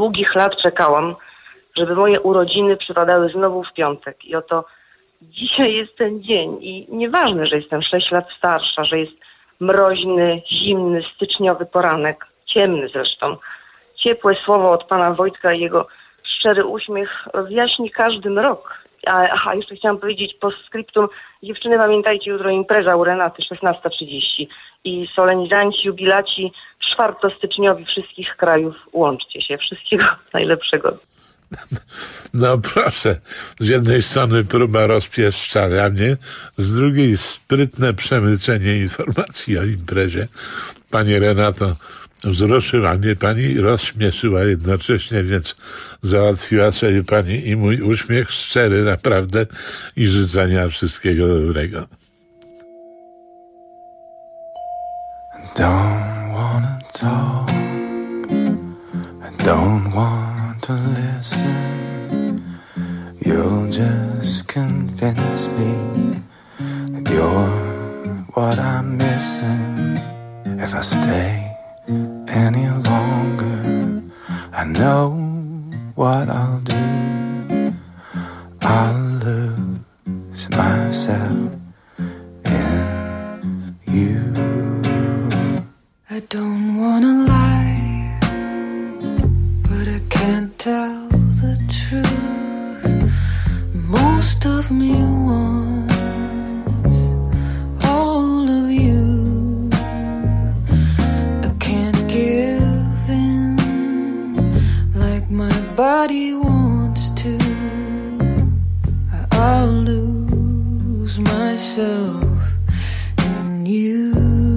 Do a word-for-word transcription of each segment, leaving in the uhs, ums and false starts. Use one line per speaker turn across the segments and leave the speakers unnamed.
długich lat czekałam, żeby moje urodziny przypadały znowu w piątek. I oto dzisiaj jest ten dzień i nieważne, że jestem sześć lat starsza, że jest mroźny, zimny, styczniowy poranek, ciemny zresztą. Ciepłe słowo od pana Wojtka i jego szczery uśmiech rozjaśni każdy mrok. A, aha, jeszcze chciałam powiedzieć postscriptum. Dziewczyny, pamiętajcie, jutro impreza u Renaty, szesnasta trzydzieści. I solenizanci, jubilaci, czwartostyczniowi wszystkich krajów, łączcie się. Wszystkiego najlepszego.
No proszę, z jednej strony próba rozpieszczania mnie, z drugiej sprytne przemycenie informacji o imprezie. Pani Renato, wzruszyła mnie pani, rozśmieszyła jednocześnie, więc załatwiła sobie pani i mój uśmiech szczery naprawdę i życzenia wszystkiego dobrego.
Don't wanna talk, I don't want to listen. You'll just convince me that you're what I'm missing. If I stay any longer, I know what I'll do. I'll lose myself in you. I don't wanna lie, but I can't tell the truth. Most of me wants all of you. I can't give in like my body wants to. I'll lose myself in you.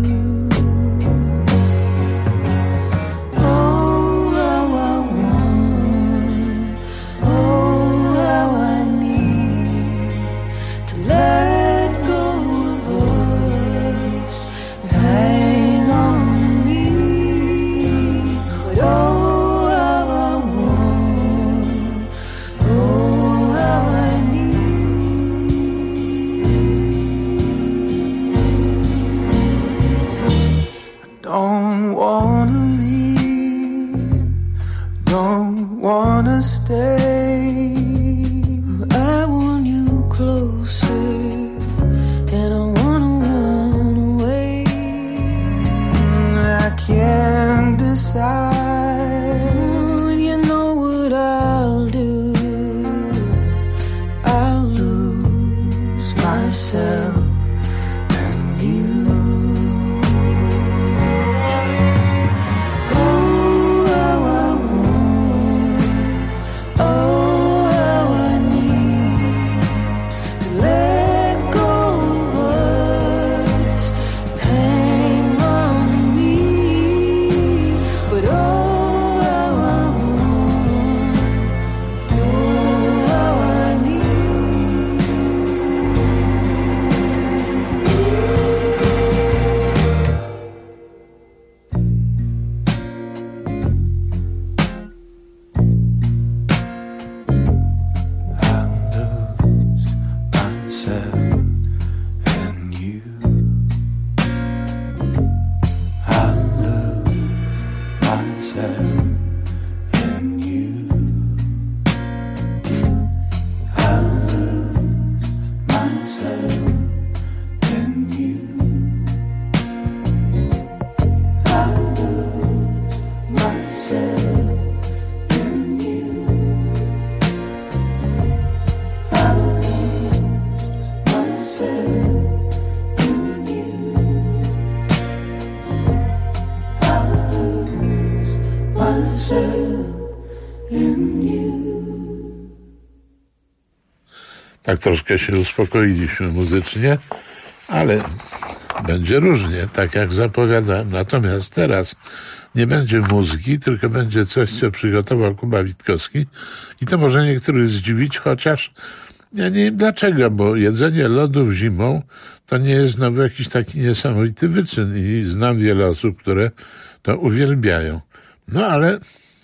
Tak troszkę się uspokoiliśmy muzycznie, ale będzie różnie, tak jak zapowiadałem. Natomiast teraz nie będzie muzyki, tylko będzie coś, co przygotował Kuba Witkowski i to może niektórych zdziwić, chociaż ja nie wiem dlaczego, bo jedzenie lodów zimą to nie jest znowu jakiś taki niesamowity wyczyn i znam wiele osób, które to uwielbiają. No ale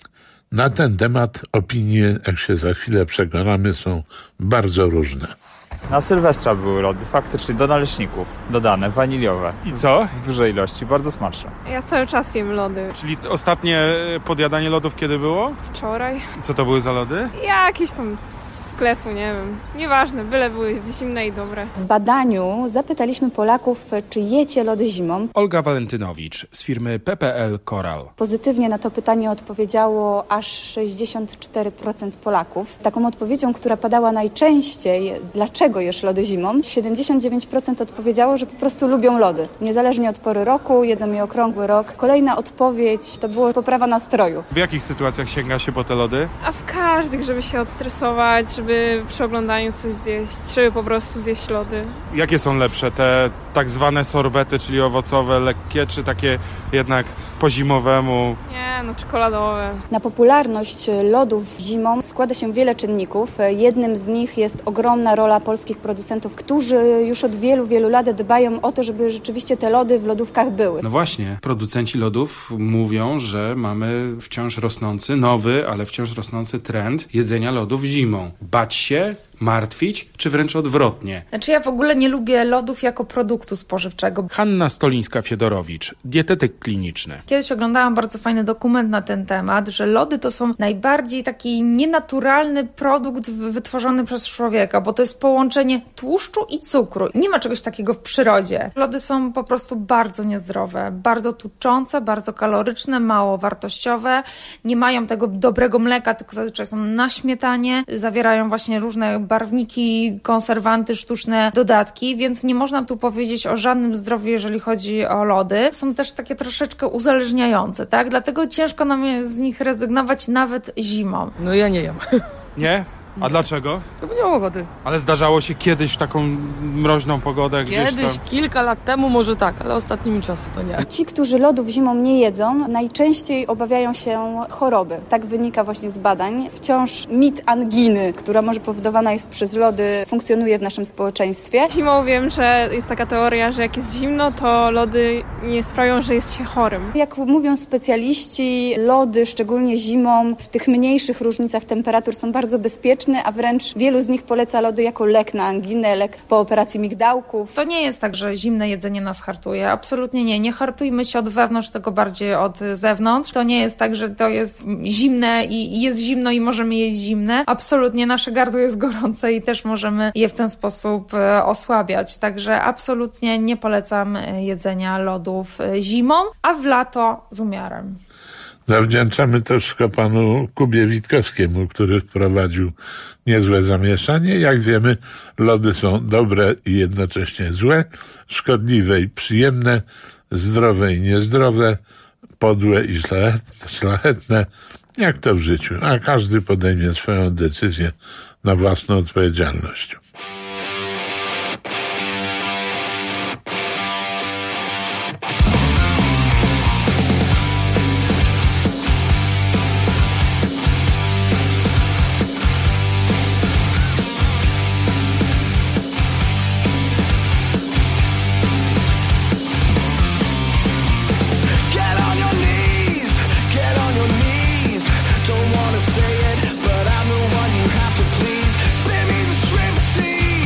na ten temat opinie, jak się za chwilę przekonamy, są bardzo różne.
Na Sylwestra były lody, faktycznie do naleśników, dodane, waniliowe.
I co?
W dużej ilości, bardzo smaczne.
Ja cały czas jem lody.
Czyli ostatnie podjadanie lodów kiedy było?
Wczoraj.
Co to były za lody?
Jakieś tam z sklepu, nie wiem. Nieważne, byle były zimne i dobre.
W badaniu zapytaliśmy Polaków, czy jecie lody zimą.
Olga Walentynowicz z firmy P P L Coral.
Pozytywnie na to pytanie odpowiedziało aż sześćdziesiąt cztery procent Polaków. Taką odpowiedzią, która padała najczęściej, dlaczego jesz lody zimą, siedemdziesiąt dziewięć procent odpowiedziało, że po prostu lubią lody. Niezależnie od pory roku, jedzą je okrągły rok. Kolejna odpowiedź to była poprawa nastroju.
W jakich sytuacjach sięga się po te lody?
A w każdych, żeby się odstresować, żeby przy oglądaniu coś zjeść, żeby po prostu zjeść lody.
Jakie są lepsze? Te tak zwane sorbety, czyli owocowe, lekkie, czy takie jednak po zimowemu?
Nie, no czekoladowe.
Na popularność lodów zimą składa się wiele czynników. Jednym z nich jest ogromna rola polskich producentów, którzy już od wielu, wielu lat dbają o to, żeby rzeczywiście te lody w lodówkach były.
No właśnie, producenci lodów mówią, że mamy wciąż rosnący, nowy, ale wciąż rosnący trend jedzenia lodów zimą. Bać się, martwić, czy wręcz odwrotnie?
Znaczy ja w ogóle nie lubię lodów jako produktu spożywczego.
Hanna Stolińska-Fiedorowicz, dietetyk kliniczny.
Kiedyś oglądałam bardzo fajny dokument na ten temat, że lody to są najbardziej taki nienaturalny produkt wytworzony przez człowieka, bo to jest połączenie tłuszczu i cukru. Nie ma czegoś takiego w przyrodzie. Lody są po prostu bardzo niezdrowe, bardzo tuczące, bardzo kaloryczne, mało wartościowe, nie mają tego dobrego mleka, tylko zazwyczaj są na śmietanie, zawierają właśnie różne barwniki, konserwanty, sztuczne dodatki, więc nie można tu powiedzieć o żadnym zdrowiu, jeżeli chodzi o lody. Są też takie troszeczkę uzależniające, tak? Dlatego ciężko nam jest z nich rezygnować nawet zimą.
No ja nie jem.
Nie? A dlaczego?
Bo nie mam ochoty.
Ale zdarzało się kiedyś w taką mroźną pogodę gdzieś
Kiedyś,
tam?
kilka lat temu może tak, ale ostatnimi czasy to nie.
Ci, którzy lodów zimą nie jedzą, najczęściej obawiają się choroby. Tak wynika właśnie z badań. Wciąż mit anginy, która może powodowana jest przez lody, funkcjonuje w naszym społeczeństwie.
Zimą wiem, że jest taka teoria, że jak jest zimno, to lody nie sprawią, że jest się chorym.
Jak mówią specjaliści, lody, szczególnie zimą, w tych mniejszych różnicach temperatur są bardzo bezpieczne, a wręcz wielu z nich poleca lody jako lek na anginę, lek po operacji migdałków.
To nie jest tak, że zimne jedzenie nas hartuje. Absolutnie nie. Nie hartujmy się od wewnątrz, tylko bardziej od zewnątrz. To nie jest tak, że to jest zimne i jest zimno i możemy jeść zimne. Absolutnie nasze gardło jest gorące i też możemy je w ten sposób osłabiać. Także absolutnie nie polecam jedzenia lodów zimą, a w lato z umiarem.
Zawdzięczamy to wszystko panu Kubie Witkowskiemu, który wprowadził niezłe zamieszanie. Jak wiemy, lody są dobre i jednocześnie złe, szkodliwe i przyjemne, zdrowe i niezdrowe, podłe i szlachetne, jak to w życiu, a każdy podejmie swoją decyzję na własną odpowiedzialność.
Don't wanna say it, but I'm the one you have to please. Spare me the strength to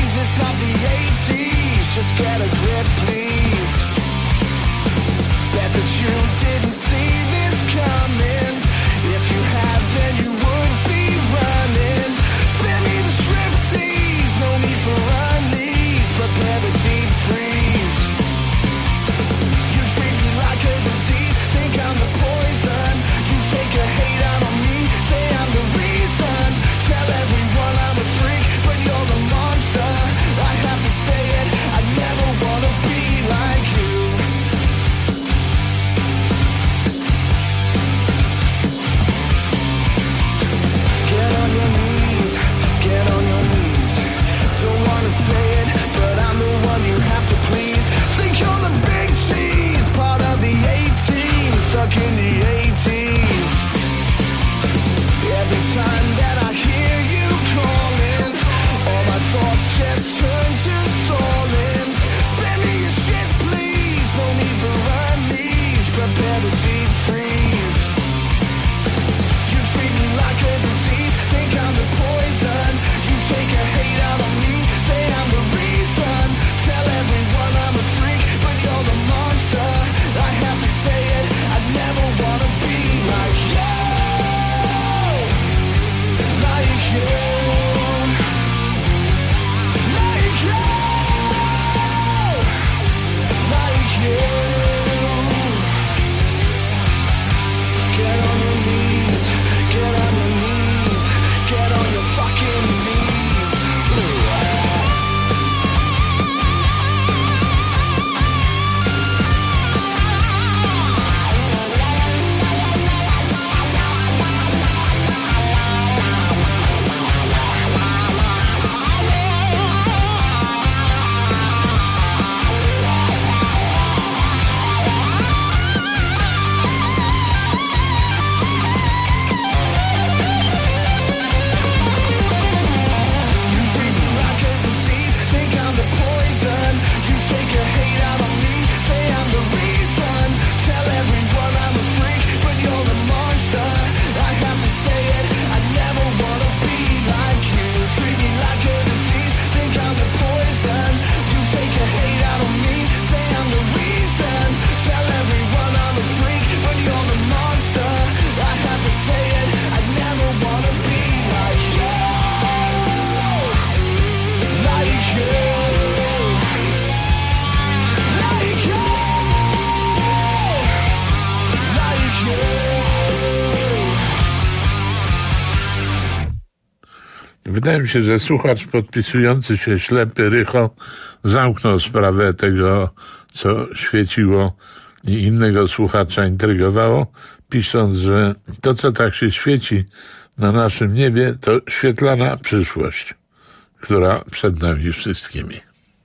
Wydaje mi się, że słuchacz podpisujący się ślepy Rycho zamknął sprawę tego, co świeciło i innego słuchacza intrygowało, pisząc, że to, co tak się świeci na naszym niebie, to świetlana przyszłość, która przed nami wszystkimi.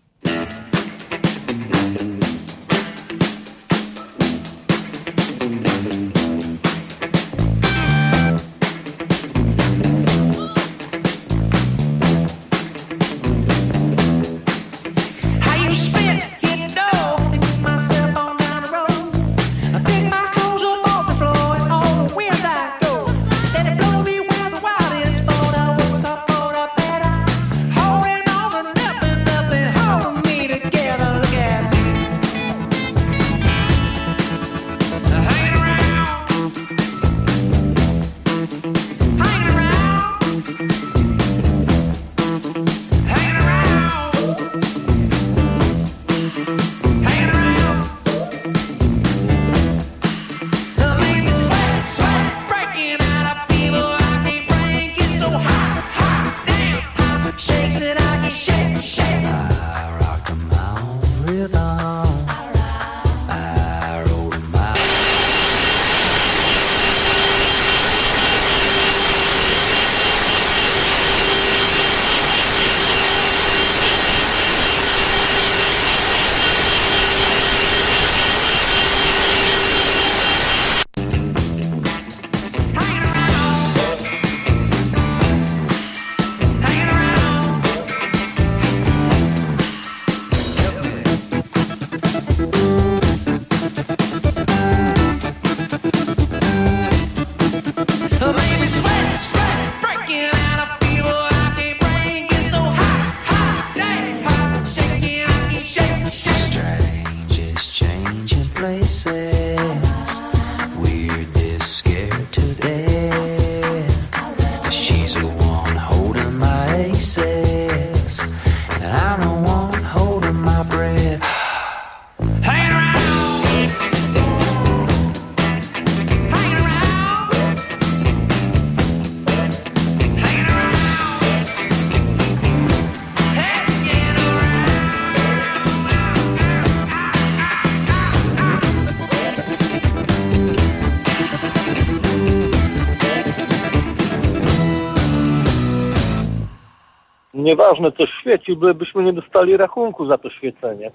Nieważne co świeci, byśmy nie dostali rachunku za to świecenie.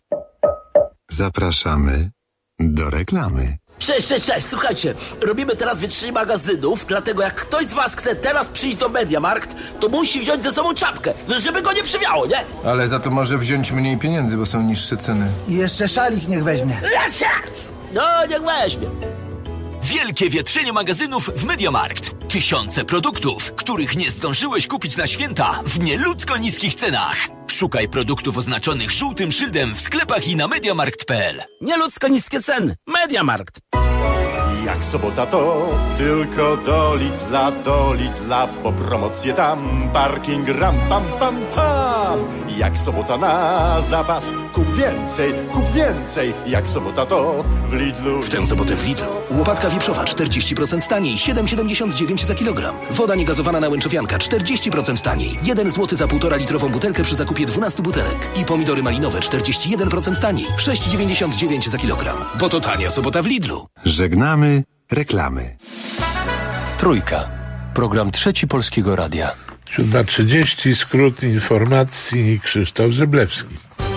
Zapraszamy do reklamy.
Cześć, cześć, cześć, słuchajcie, robimy teraz wytrzyj magazynów, dlatego jak ktoś z was chce teraz przyjść do MediaMarkt, to musi wziąć ze sobą czapkę, żeby go nie przywiało, nie?
Ale za to może wziąć mniej pieniędzy, bo są niższe ceny.
I jeszcze szalik niech weźmie.
No, niech weźmie.
Wielkie wietrzenie magazynów w MediaMarkt. Tysiące produktów, których nie zdążyłeś kupić na święta w nieludzko niskich cenach. Szukaj produktów oznaczonych żółtym szyldem w sklepach i na mediamarkt kropka p l.
Nieludzko niskie ceny. MediaMarkt.
Jak sobota to tylko do Lidla, do Lidla, bo promocje tam, parking ram, pam, pam, pam. Jak sobota na zapas, kup więcej, kup więcej. Jak sobota to w Lidlu.
W tę sobotę w Lidlu łopatka wieprzowa czterdzieści procent taniej, siedem siedemdziesiąt dziewięć za kilogram. Woda niegazowana na łęczowianka czterdzieści procent taniej, jeden złoty za półtora litrową butelkę przy zakupie dwunastu butelek. I pomidory malinowe czterdzieści jeden procent taniej, sześć dziewięćdziesiąt dziewięć za kilogram. Bo to tania sobota w Lidlu.
Żegnamy reklamy.
Trójka. Program Trzeci Polskiego Radia.
siódma trzydzieści, skrót informacji, Krzysztof Zyblewski.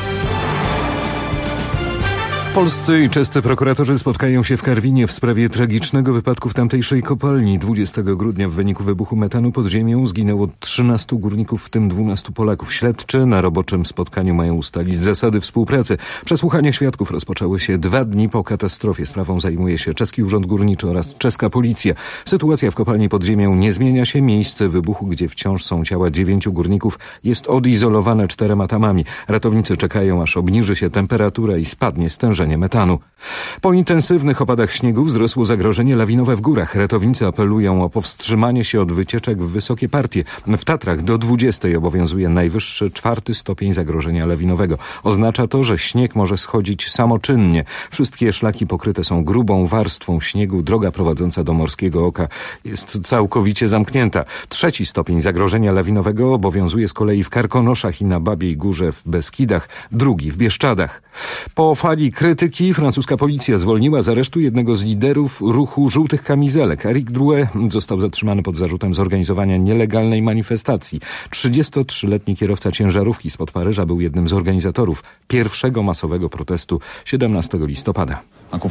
Polscy i czescy prokuratorzy spotkają się w Karwinie w sprawie tragicznego wypadku w tamtejszej kopalni. dwudziestego grudnia w wyniku wybuchu metanu pod ziemią zginęło trzynastu górników, w tym dwunastu Polaków. Śledczy na roboczym spotkaniu mają ustalić zasady współpracy. Przesłuchania świadków rozpoczęły się dwa dni po katastrofie. Sprawą zajmuje się czeski Urząd Górniczy oraz czeska policja. Sytuacja w kopalni pod ziemią nie zmienia się. Miejsce wybuchu, gdzie wciąż są ciała dziewięciu górników, jest odizolowane czterema tamami. Ratownicy czekają, aż obniży się temperatura i spadnie stężenie tworzenie metanu. Po intensywnych opadach śniegu wzrosło zagrożenie lawinowe w górach. Ratownicy apelują o powstrzymanie się od wycieczek w wysokie partie. W Tatrach do dwudziestej obowiązuje najwyższy czwarty stopień zagrożenia lawinowego. Oznacza to, że śnieg może schodzić samoczynnie. Wszystkie szlaki pokryte są grubą warstwą śniegu. Droga prowadząca do Morskiego Oka jest całkowicie zamknięta. Trzeci stopień zagrożenia lawinowego obowiązuje z kolei w Karkonoszach i na Babiej Górze w Beskidach, drugi w Bieszczadach. Po fali krytyki francuska policja zwolniła z aresztu jednego z liderów ruchu żółtych kamizelek. Eric Drouet został zatrzymany pod zarzutem zorganizowania nielegalnej manifestacji. trzydziestotrzyletni kierowca ciężarówki spod Paryża był jednym z organizatorów pierwszego masowego protestu siedemnastego listopada.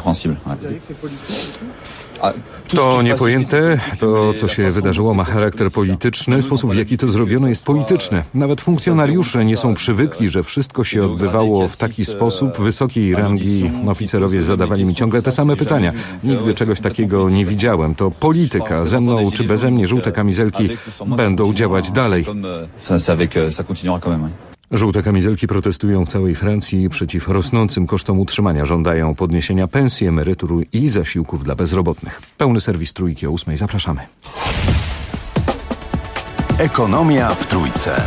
To niepojęte, to co się wydarzyło ma charakter polityczny, sposób w jaki to zrobiono jest polityczny. Nawet funkcjonariusze nie są przywykli, że wszystko się odbywało w taki sposób. Wysokiej rangi oficerowie zadawali mi ciągle te same pytania. Nigdy czegoś takiego nie widziałem. To polityka. Ze mną czy beze mnie żółte kamizelki będą działać dalej. Żółte kamizelki protestują w całej Francji przeciw rosnącym kosztom utrzymania. Żądają podniesienia pensji, emerytur i zasiłków dla bezrobotnych. Pełny serwis Trójki o ósmej. Zapraszamy.
Ekonomia w Trójce.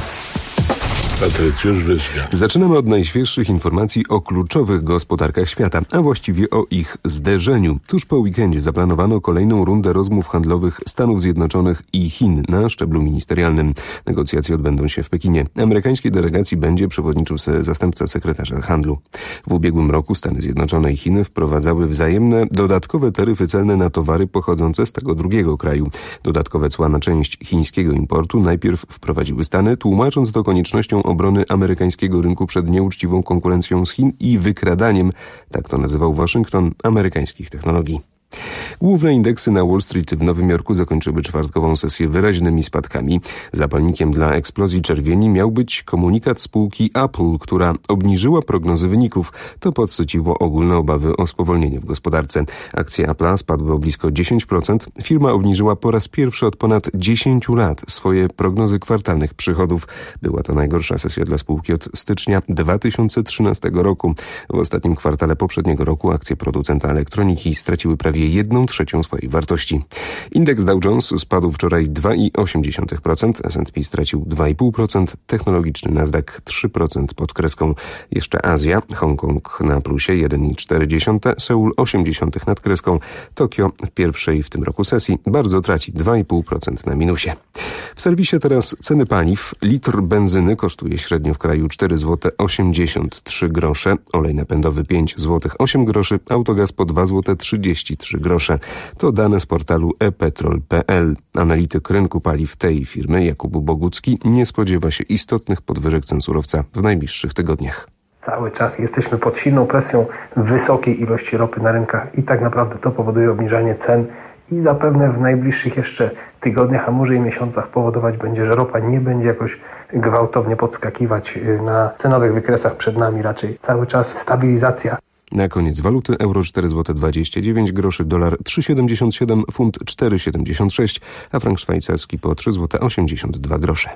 Patrycjusz Wyżga.
Zaczynamy od najświeższych informacji o kluczowych gospodarkach świata, a właściwie o ich zderzeniu. Tuż po weekendzie zaplanowano kolejną rundę rozmów handlowych Stanów Zjednoczonych i Chin na szczeblu ministerialnym. Negocjacje odbędą się w Pekinie. Amerykańskiej delegacji będzie przewodniczył se zastępca sekretarza handlu. W ubiegłym roku Stany Zjednoczone i Chiny wprowadzały wzajemne dodatkowe taryfy celne na towary pochodzące z tego drugiego kraju. Dodatkowe cła na część chińskiego importu najpierw wprowadziły Stany, tłumacząc to koniecznością obrony amerykańskiego rynku przed nieuczciwą konkurencją z Chin i wykradaniem, tak to nazywał Waszyngton, amerykańskich technologii. Główne indeksy na Wall Street w Nowym Jorku zakończyły czwartkową sesję wyraźnymi spadkami. Zapalnikiem dla eksplozji czerwieni miał być komunikat spółki Apple, która obniżyła prognozy wyników. To podsyciło ogólne obawy o spowolnienie w gospodarce. Akcje Apple'a spadły o blisko dziesięć procent. Firma obniżyła po raz pierwszy od ponad dziesięciu lat swoje prognozy kwartalnych przychodów. Była to najgorsza sesja dla spółki od stycznia dwa tysiące trzynastego roku. W ostatnim kwartale poprzedniego roku akcje producenta elektroniki straciły prawie jedną trzecią swojej wartości. Indeks Dow Jones spadł wczoraj dwa przecinek osiem procent, S and P stracił dwa przecinek pięć procent, technologiczny Nasdaq trzy procent pod kreską. Jeszcze Azja, Hongkong na plusie jeden przecinek cztery procent, Seul osiem procent nad kreską, Tokio w pierwszej w tym roku sesji bardzo traci dwa przecinek pięć procent na minusie. W serwisie teraz ceny paliw. Litr benzyny kosztuje średnio w kraju cztery złote osiemdziesiąt trzy grosze, olej napędowy pięć złotych osiem groszy, autogaz po dwa złote trzydzieści trzy grosze. To dane z portalu e petrol kropka p l. Analityk rynku paliw tej firmy, Jakub Bogucki, nie spodziewa się istotnych podwyżek cen surowca w najbliższych tygodniach.
Cały czas jesteśmy pod silną presją wysokiej ilości ropy na rynkach i tak naprawdę to powoduje obniżanie cen i zapewne w najbliższych jeszcze tygodniach, a może i miesiącach powodować będzie, że ropa nie będzie jakoś gwałtownie podskakiwać na cenowych wykresach przed nami, raczej cały czas stabilizacja.
Na koniec waluty euro cztery złote dwadzieścia dziewięć groszy, dolar trzy siedemdziesiąt siedem, funt cztery siedemdziesiąt sześć, a frank szwajcarski po trzy złote osiemdziesiąt dwa grosze.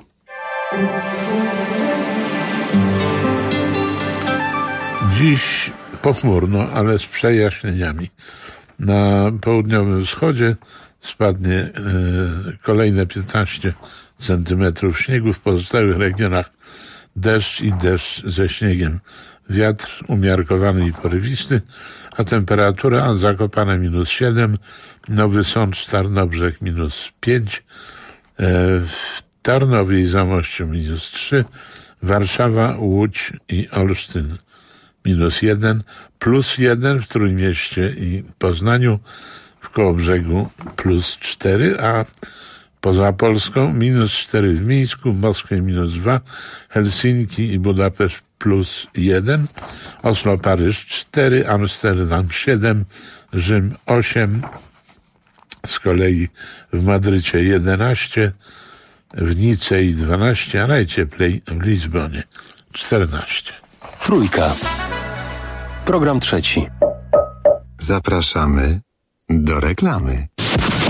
Dziś pochmurno, ale z przejaśnieniami. Na południowym wschodzie spadnie e, kolejne piętnaście centymetrów śniegu, w pozostałych regionach deszcz i deszcz ze śniegiem. Wiatr umiarkowany i porywisty, a temperatura Zakopane minus siedem, Nowy Sącz, Tarnobrzeg minus pięć, w Tarnowie i Zamościu minus trzy, Warszawa, Łódź i Olsztyn minus jeden, plus jeden w Trójmieście i Poznaniu, w Kołobrzegu plus cztery, a poza Polską minus cztery w Mińsku, Moskwie minus dwa, Helsinki i Budapeszt plus jeden, Oslo, Paryż cztery, Amsterdam siedem, Rzym osiem, z kolei w Madrycie jedenaście, w Nicei dwanaście, a najcieplej w Lizbonie czternaście.
Trójka. Program trzeci. Zapraszamy do reklamy.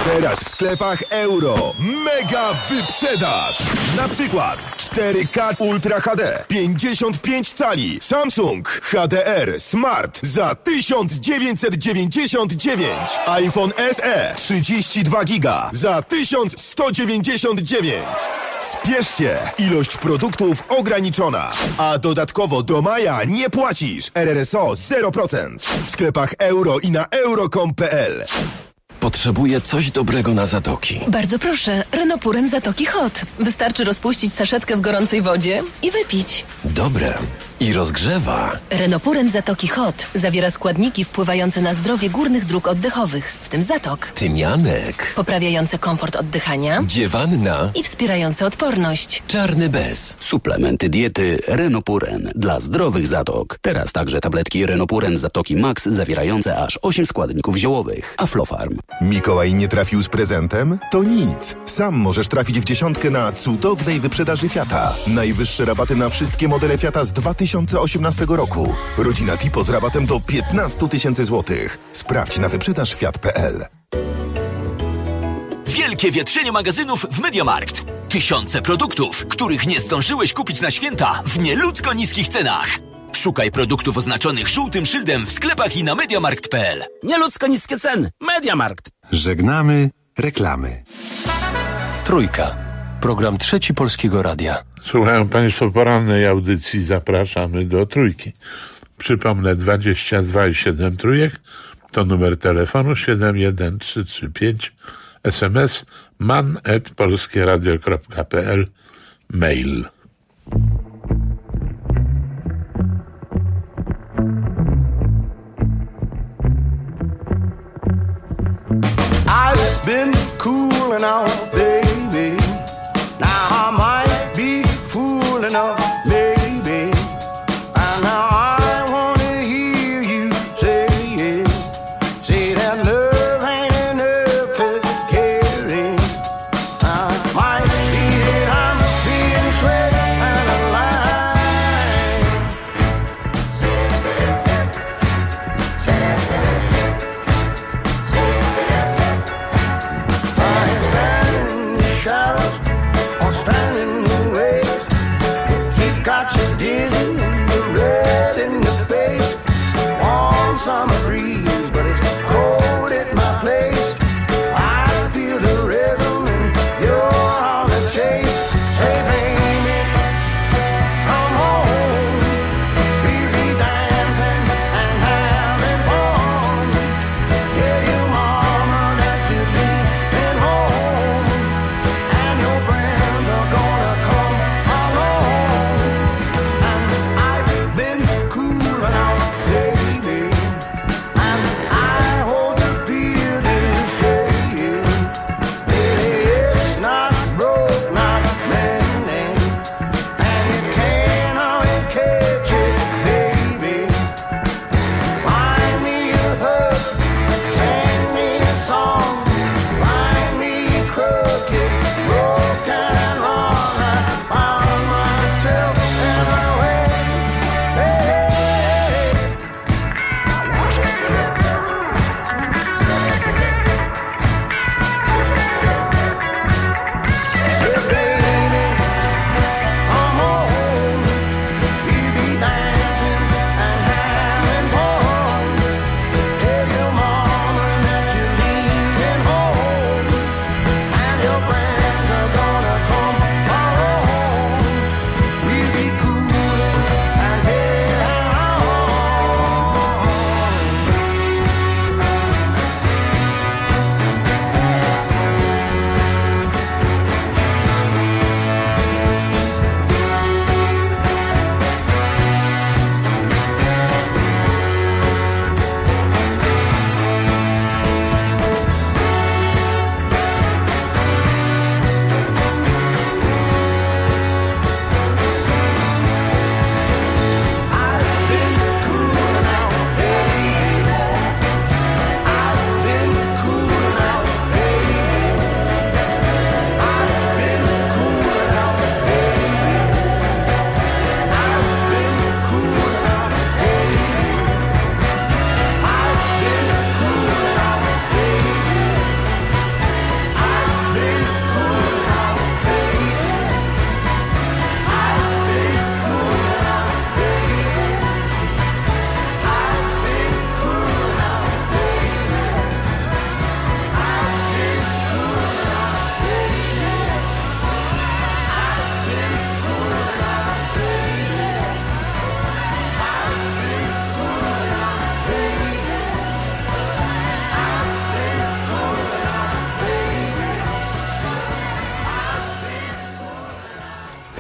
Teraz w sklepach Euro mega wyprzedaż! Na przykład cztery K Ultra H D pięćdziesiąt pięć cali Samsung H D R Smart za tysiąc dziewięćset dziewięćdziesiąt dziewięć. iPhone S E trzydzieści dwa giga za tysiąc sto dziewięćdziesiąt dziewięć. Spiesz się! Ilość produktów ograniczona. A dodatkowo do maja nie płacisz. R R S O zero procent. W sklepach Euro i na euro kropka com kropka p l.
Potrzebuję coś dobrego na zatoki.
Bardzo proszę, Renopuren Zatoki Hot. Wystarczy rozpuścić saszetkę w gorącej wodzie i wypić.
Dobre. I rozgrzewa.
Renopuren Zatoki Hot zawiera składniki wpływające na zdrowie górnych dróg oddechowych, w tym zatok.
Tymianek.
Poprawiające komfort oddychania.
Dziewanna.
I wspierające odporność.
Czarny bez.
Suplementy diety Renopuren dla zdrowych zatok. Teraz także tabletki Renopuren Zatoki Max zawierające aż osiem składników ziołowych. Aflofarm.
Mikołaj nie trafił z prezentem? To nic. Sam możesz trafić w dziesiątkę na cudownej wyprzedaży Fiata. Najwyższe rabaty na wszystkie modele Fiata z dwa tysiące osiemnastego roku. Rodzina Tipo z rabatem do piętnaście tysięcy złotych. Sprawdź na wyprzedaż fiat kropka p l.
Wielkie wietrzenie magazynów w MediaMarkt. Tysiące produktów, których nie zdążyłeś kupić na święta w nieludzko niskich cenach. Szukaj produktów oznaczonych żółtym szyldem w sklepach i na mediamarkt kropka p l.
Nieludzko niskie ceny. MediaMarkt.
Żegnamy reklamy.
Trójka. Program Trzeci Polskiego Radia.
Słuchają Państwo porannej audycji. Zapraszamy do Trójki. Przypomnę, dwadzieścia dwa i siedem trójek to numer telefonu, siedem jeden trzy trzy pięć, S M S man at polskieradio kropka p l, mail.
I've been cooling out, baby. Now I might be fool enough, maybe. And now I want to hear you say it. Say that love ain't enough to carry. I might be that I'm being swept and alive. I'm standing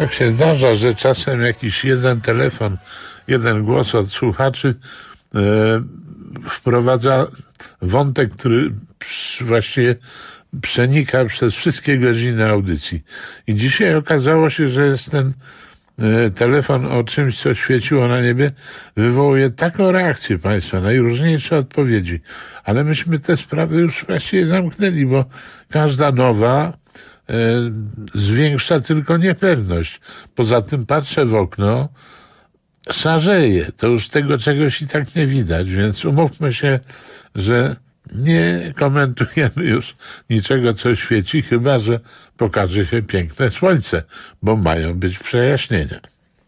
tak się zdarza, że czasem jakiś jeden telefon, jeden głos od słuchaczy e, wprowadza wątek, który właściwie przenika przez wszystkie godziny audycji. I dzisiaj okazało się, że jest ten e, telefon o czymś, co świeciło na niebie, wywołuje taką reakcję państwa, najróżniejsze odpowiedzi. Ale myśmy te sprawy już właściwie zamknęli, bo każda nowa e, zwiększa tylko niepewność. Poza tym patrzę w okno, szarzeje. To już tego czegoś i tak nie widać, więc umówmy się, że nie komentujemy już niczego, co świeci, chyba że pokaże się piękne słońce, bo mają być przejaśnienia.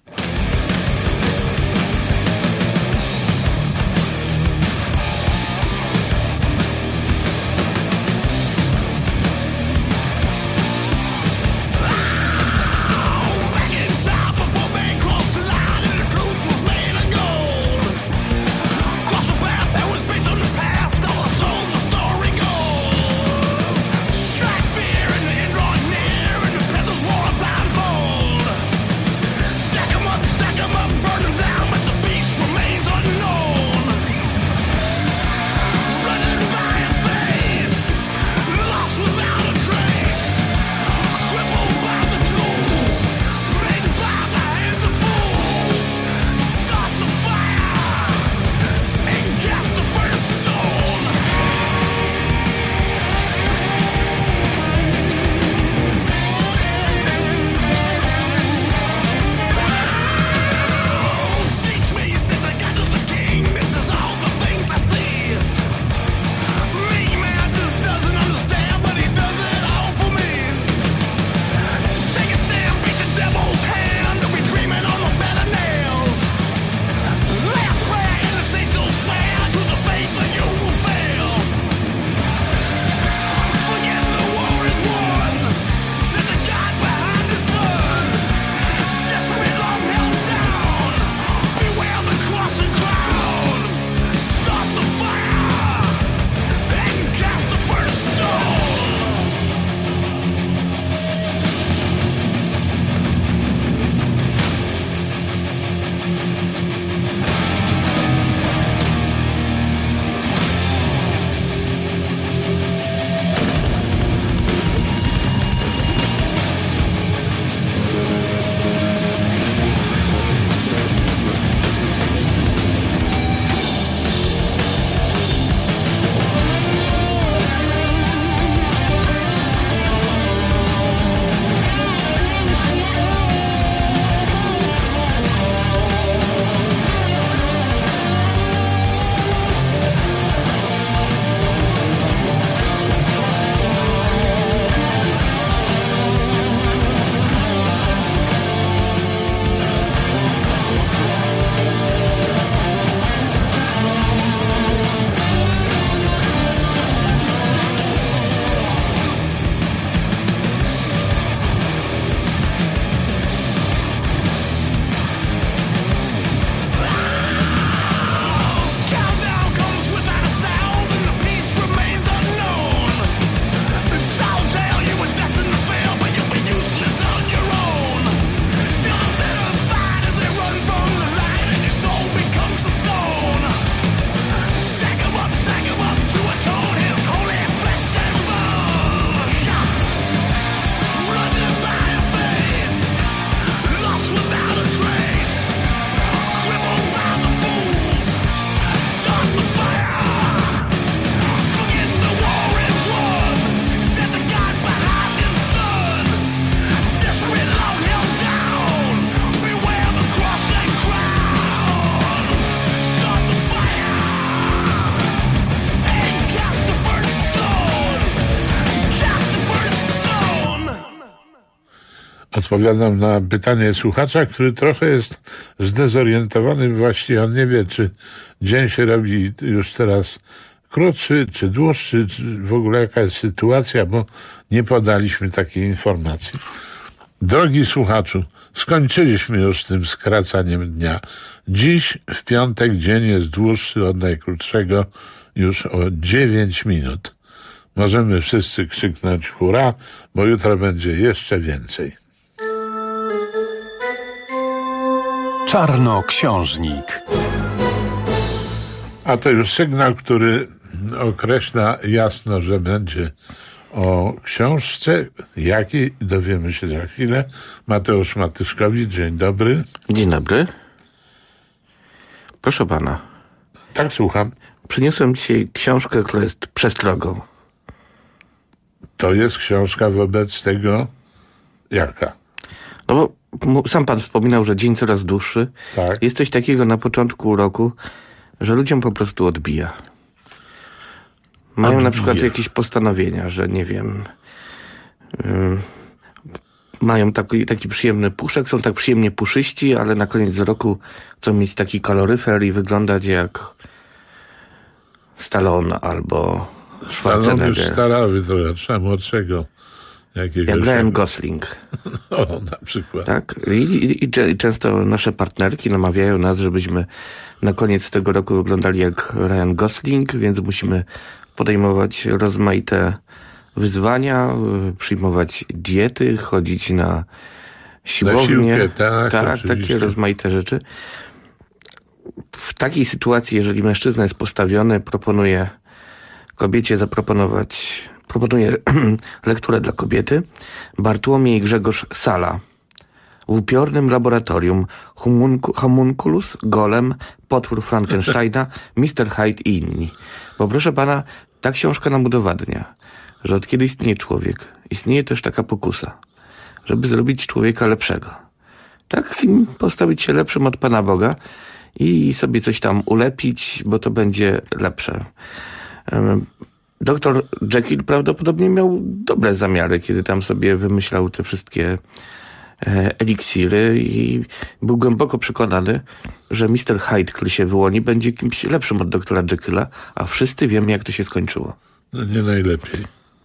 Odpowiadam na pytanie słuchacza, który trochę jest zdezorientowany. Właściwie on nie wie, czy dzień się robi już teraz krótszy, czy dłuższy, czy w ogóle jaka jest sytuacja, bo nie podaliśmy takiej informacji. Drogi słuchaczu, skończyliśmy już z tym skracaniem dnia. Dziś w piątek dzień jest dłuższy od najkrótszego już o dziewięć minut. Możemy wszyscy krzyknąć hurra, bo jutro będzie jeszcze więcej.
Czarnoksiężnik.
A to już sygnał, który określa jasno, że będzie o książce. Jakiej? Dowiemy się za chwilę. Mateusz Matyszkowicz, dzień dobry.
Dzień dobry. Proszę pana.
Tak, słucham.
Przyniosłem dzisiaj książkę, która jest przestrogą.
To jest książka wobec tego jaka?
No bo sam pan wspominał, że dzień coraz dłuższy.
Tak.
Jest coś takiego na początku roku, że ludziom po prostu odbija. Mają odbija. Na przykład jakieś postanowienia, że nie wiem... Yy, mają taki, taki przyjemny puszek, są tak przyjemnie puszyści, ale na koniec roku chcą mieć taki kaloryfer i wyglądać jak Stallone albo Schwarzenegger.
Stallone już starały trochę, trzeba młodszego. Jakiegoś
jak Ryan Gosling.
O, na przykład.
Tak. I, i, I często nasze partnerki namawiają nas, żebyśmy na koniec tego roku wyglądali jak Ryan Gosling, więc musimy podejmować rozmaite wyzwania, przyjmować diety, chodzić na siłownię.
Na siłkę, tak,
tak takie rozmaite rzeczy. W takiej sytuacji, jeżeli mężczyzna jest postawiony, proponuję kobiecie zaproponować, proponuję lekturę dla kobiety. Bartłomiej Grzegorz Sala. W upiornym laboratorium homunculus, golem, potwór Frankensteina, mister Hyde i inni. Bo proszę pana, ta książka nam udowadnia, że od kiedy istnieje człowiek, istnieje też taka pokusa, żeby zrobić człowieka lepszego. Tak, postawić się lepszym od Pana Boga i sobie coś tam ulepić, bo to będzie lepsze. Doktor Jekyll prawdopodobnie miał dobre zamiary, kiedy tam sobie wymyślał te wszystkie eliksiry i był głęboko przekonany, że mister Hyde, który się wyłoni, będzie kimś lepszym od doktora Jekylla, a wszyscy wiemy, jak to się skończyło.
No nie najlepiej.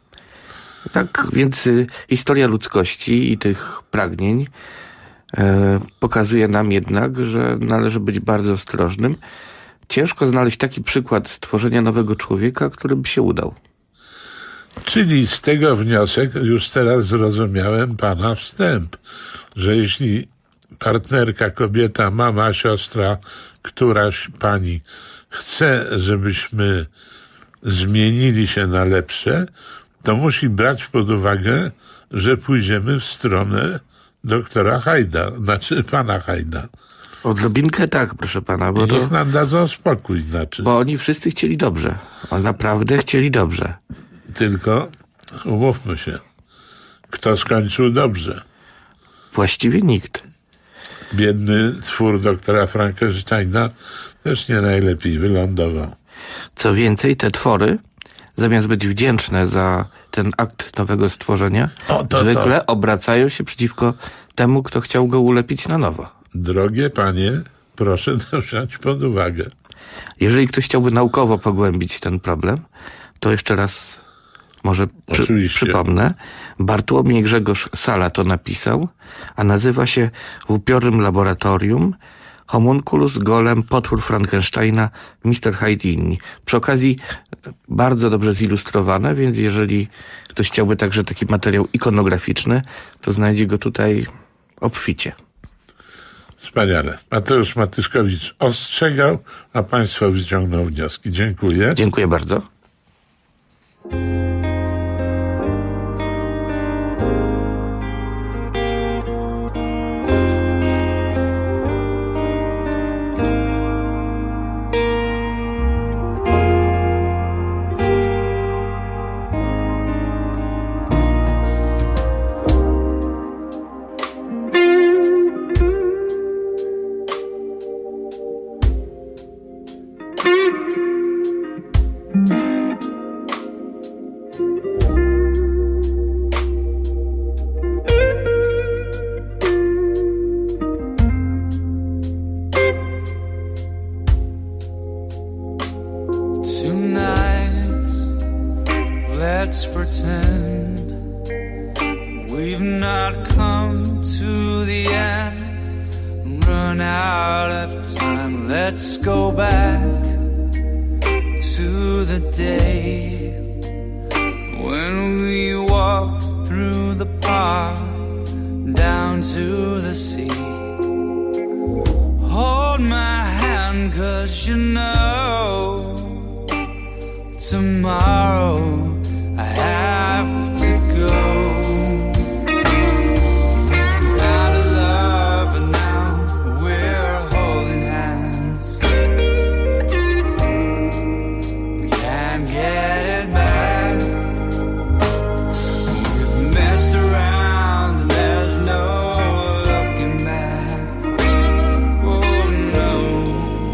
Tak, więc y, historia ludzkości i tych pragnień y, pokazuje nam jednak, że należy być bardzo ostrożnym. Ciężko znaleźć taki przykład stworzenia nowego człowieka, który by się udał.
Czyli z tego wniosek, już teraz zrozumiałem pana wstęp, że jeśli partnerka, kobieta, mama, siostra, któraś pani chce, żebyśmy zmienili się na lepsze, to musi brać pod uwagę, że pójdziemy w stronę doktora Hajda, znaczy pana Hajda.
Odrobinkę tak, proszę pana. Bo
I niech
to,
nam dadzą spokój, znaczy.
Bo oni wszyscy chcieli dobrze. Oni naprawdę chcieli dobrze.
Tylko umówmy się, kto skończył dobrze?
Właściwie nikt.
Biedny twór doktora Frankensteina też nie najlepiej wylądował.
Co więcej, te twory, zamiast być wdzięczne za ten akt nowego stworzenia, o, to, zwykle to. obracają się przeciwko temu, kto chciał go ulepić na nowo.
Drogie panie, proszę to wziąć pod uwagę.
Jeżeli ktoś chciałby naukowo pogłębić ten problem, to jeszcze raz może przy, przypomnę. Bartłomiej Grzegorz Sala to napisał, a nazywa się W upiornym laboratorium Homunculus, golem, potwór Frankensteina, mister Hyde i inni. Przy okazji bardzo dobrze zilustrowane, więc jeżeli ktoś chciałby także taki materiał ikonograficzny, to znajdzie go tutaj obficie.
Wspaniale. Mateusz Matyszkowicz ostrzegał, a państwo wyciągną wnioski. Dziękuję.
Dziękuję bardzo.
let's pretend we've not come to the end, run out of time. Let's go back to the day when we walked through the park down to the sea. tomorrow I have to go. Out of love and now we're holding hands. We can't get it back. We've messed around and there's no looking back. Oh no.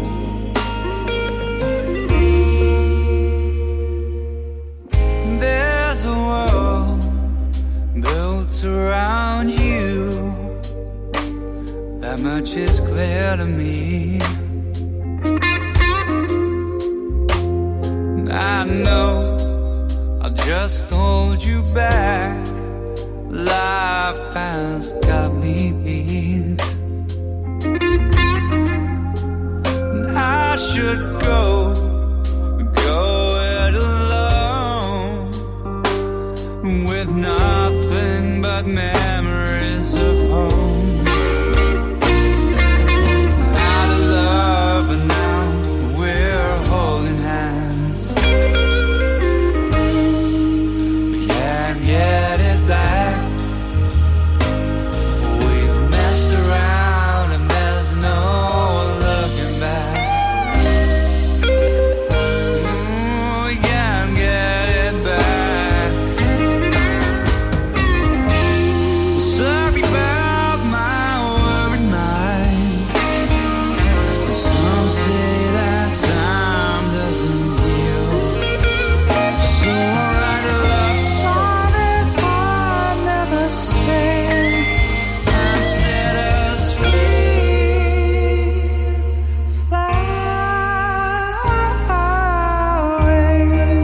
There's a world built around you. That much is clear to me. And I know I'll just hold you back. Life has got me beat. And I should go, go it alone, with nothing but memories of home. Out of love and now we're holding hands. We can't get it back. We've messed around and there's no looking back. Mm, we can't get it back. Sorry about my worried mind. Some say that time doesn't heal. So I write a love song that I never sing. I set us free, fly away.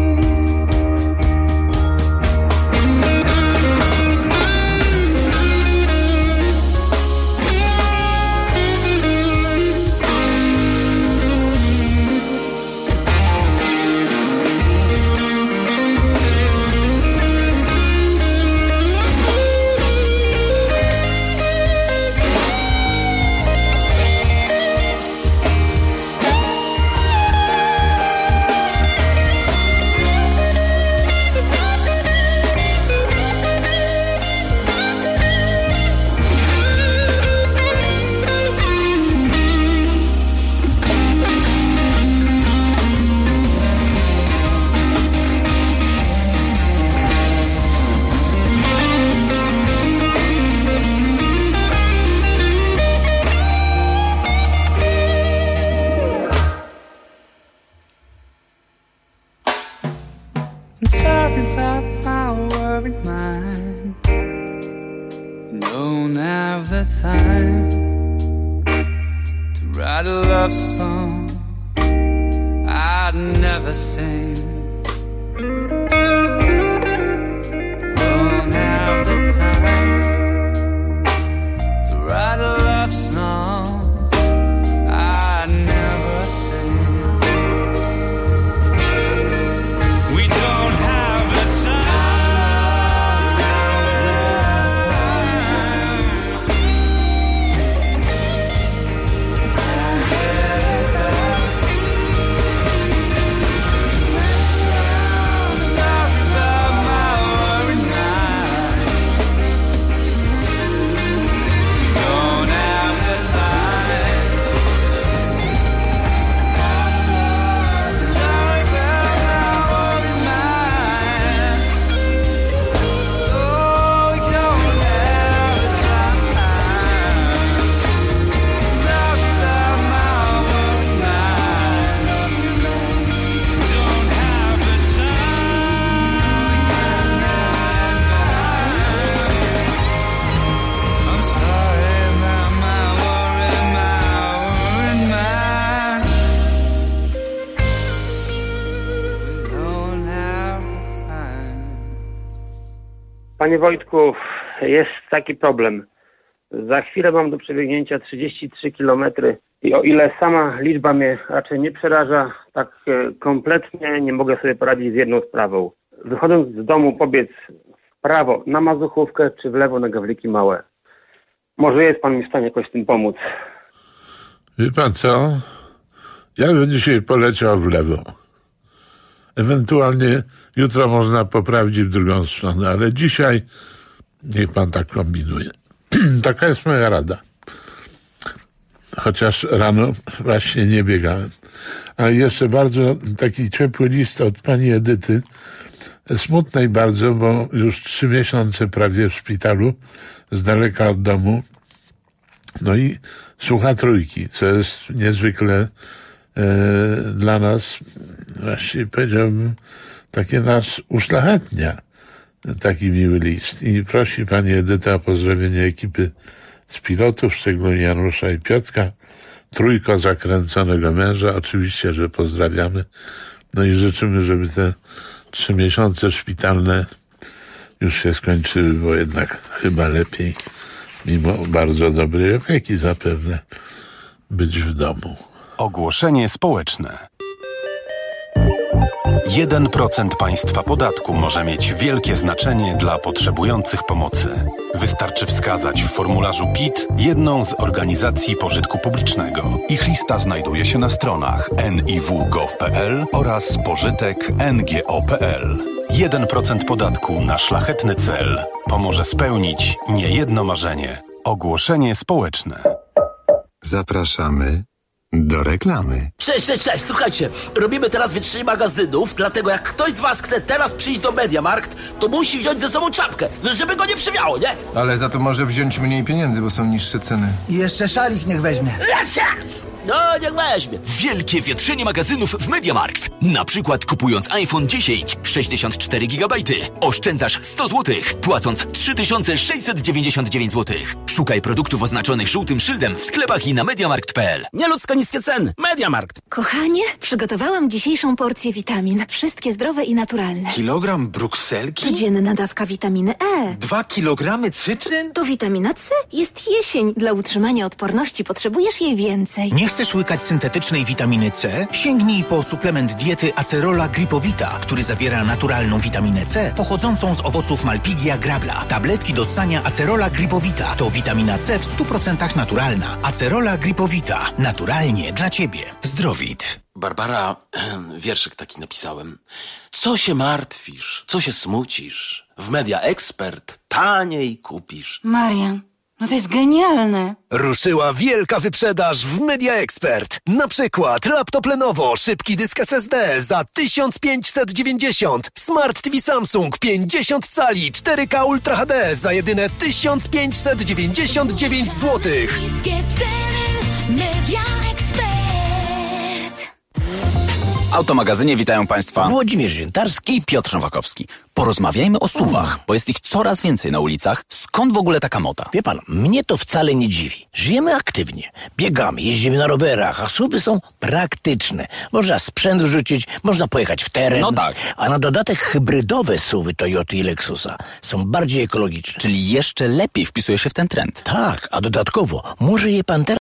I'm sorry about my worried mind. Don't have the time to write a love song I'd never sing. Don't have the time to write a love song I'd never sing. We don't have the time. Sorry about my worried mind. Don't have the time. Sorry about my worried mind. Oh, we don't have the time. Sorry about my worried mind. Don't have the time. I'm sorry about my worried, my worried mind. We don't have the time.
Panie Wojtku, jest taki problem. Za chwilę mam do przebiegnięcia trzydzieści trzy kilometry i o ile sama liczba mnie raczej nie przeraża, tak e, kompletnie nie mogę sobie poradzić z jedną sprawą. Wychodząc z domu pobiec w prawo na Mazuchówkę czy w lewo na Gawliki Małe. Może jest pan mi w stanie jakoś z tym pomóc.
Wie pan co? Ja bym dzisiaj poleciał w lewo. ewentualnie jutro można poprawić w drugą stronę, ale dzisiaj niech pan tak kombinuje. Taka jest moja rada. Chociaż rano właśnie nie biegałem. A jeszcze bardzo taki ciepły list od pani Edyty, smutnej bardzo, bo już trzy miesiące prawie w szpitalu, z daleka od domu. No i słucha trójki, co jest niezwykle e, dla nas, właściwie powiedziałbym, takie nas uszlachetnia, taki miły list. I prosi pani Edyta o pozdrowienie ekipy z pilotów, szczególnie Janusza i Piotrka, trójko zakręconego męża. Oczywiście, że pozdrawiamy. No i życzymy, żeby te trzy miesiące szpitalne już się skończyły, bo jednak chyba lepiej, mimo bardzo dobrej opieki zapewne, być w domu.
Ogłoszenie społeczne. jeden procent państwa podatku może mieć wielkie znaczenie dla potrzebujących pomocy. Wystarczy wskazać w formularzu P I T jedną z organizacji pożytku publicznego. Ich lista znajduje się na stronach en i w kropka gov kropka p l oraz pożytek kropka n g o kropka p l. jeden procent podatku na szlachetny cel pomoże spełnić niejedno marzenie. Ogłoszenie społeczne.
Zapraszamy do reklamy.
Cześć, cześć, cześć, słuchajcie, robimy teraz wietrzenie magazynów, dlatego jak ktoś z was chce teraz przyjść do Mediamarkt, to musi wziąć ze sobą czapkę, żeby go nie przywiało, nie?
Ale za to może wziąć mniej pieniędzy, bo są niższe ceny.
I jeszcze szalik niech weźmie.
Lesia! No, niech weźmie.
Wielkie wietrzenie magazynów w Mediamarkt. Na przykład kupując iPhone dziesięć, sześćdziesiąt cztery gigabajty, oszczędzasz sto złotych, płacąc trzy tysiące sześćset dziewięćdziesiąt dziewięć złotych. Szukaj produktów oznaczonych żółtym szyldem w sklepach i na mediamarkt kropka p l.
Nieludzko niskie ceny. Mediamarkt.
Kochanie, przygotowałam dzisiejszą porcję witamin. Wszystkie zdrowe i naturalne.
Kilogram brukselki?
Codzienna dawka witaminy E.
Dwa kilogramy cytryn?
To witamina C. Jest jesień. Dla utrzymania odporności potrzebujesz jej więcej.
Nie chcesz łykać syntetycznej witaminy C? Sięgnij po suplement diety Acerola Gripowita, który zawiera naturalną witaminę C pochodzącą z owoców Malpighia grabla. Tabletki do ssania Acerola Gripowita to witamina C w stu procentach naturalna. Acerola Gripowita. Naturalnie dla Ciebie. Zdrowit.
Barbara, wierszyk taki napisałem. Co się martwisz? Co się smucisz? W Media Expert taniej kupisz.
Marian, no to jest genialne.
Ruszyła wielka wyprzedaż w Media Expert. Na przykład laptop Lenovo, szybki dysk S S D za tysiąc pięćset dziewięćdziesiąt, Smart T V Samsung pięćdziesiąt cali cztery K Ultra H D za jedyne tysiąc pięćset dziewięćdziesiąt dziewięć złotych.
Media Expert.
W Automagazynie witają Państwa Włodzimierz Ziętarski i Piotr Nowakowski. Porozmawiajmy o suwach, bo jest ich coraz więcej na ulicach. Skąd w ogóle taka moda?
Wie pan, mnie to wcale nie dziwi. Żyjemy aktywnie, biegamy, jeździmy na rowerach, a suwy są praktyczne. Można sprzęt rzucić, można pojechać w teren.
No tak.
A na dodatek hybrydowe suwy Toyoty i Lexusa są bardziej ekologiczne.
Czyli jeszcze lepiej wpisuje się w ten trend.
Tak, a dodatkowo może je pan teraz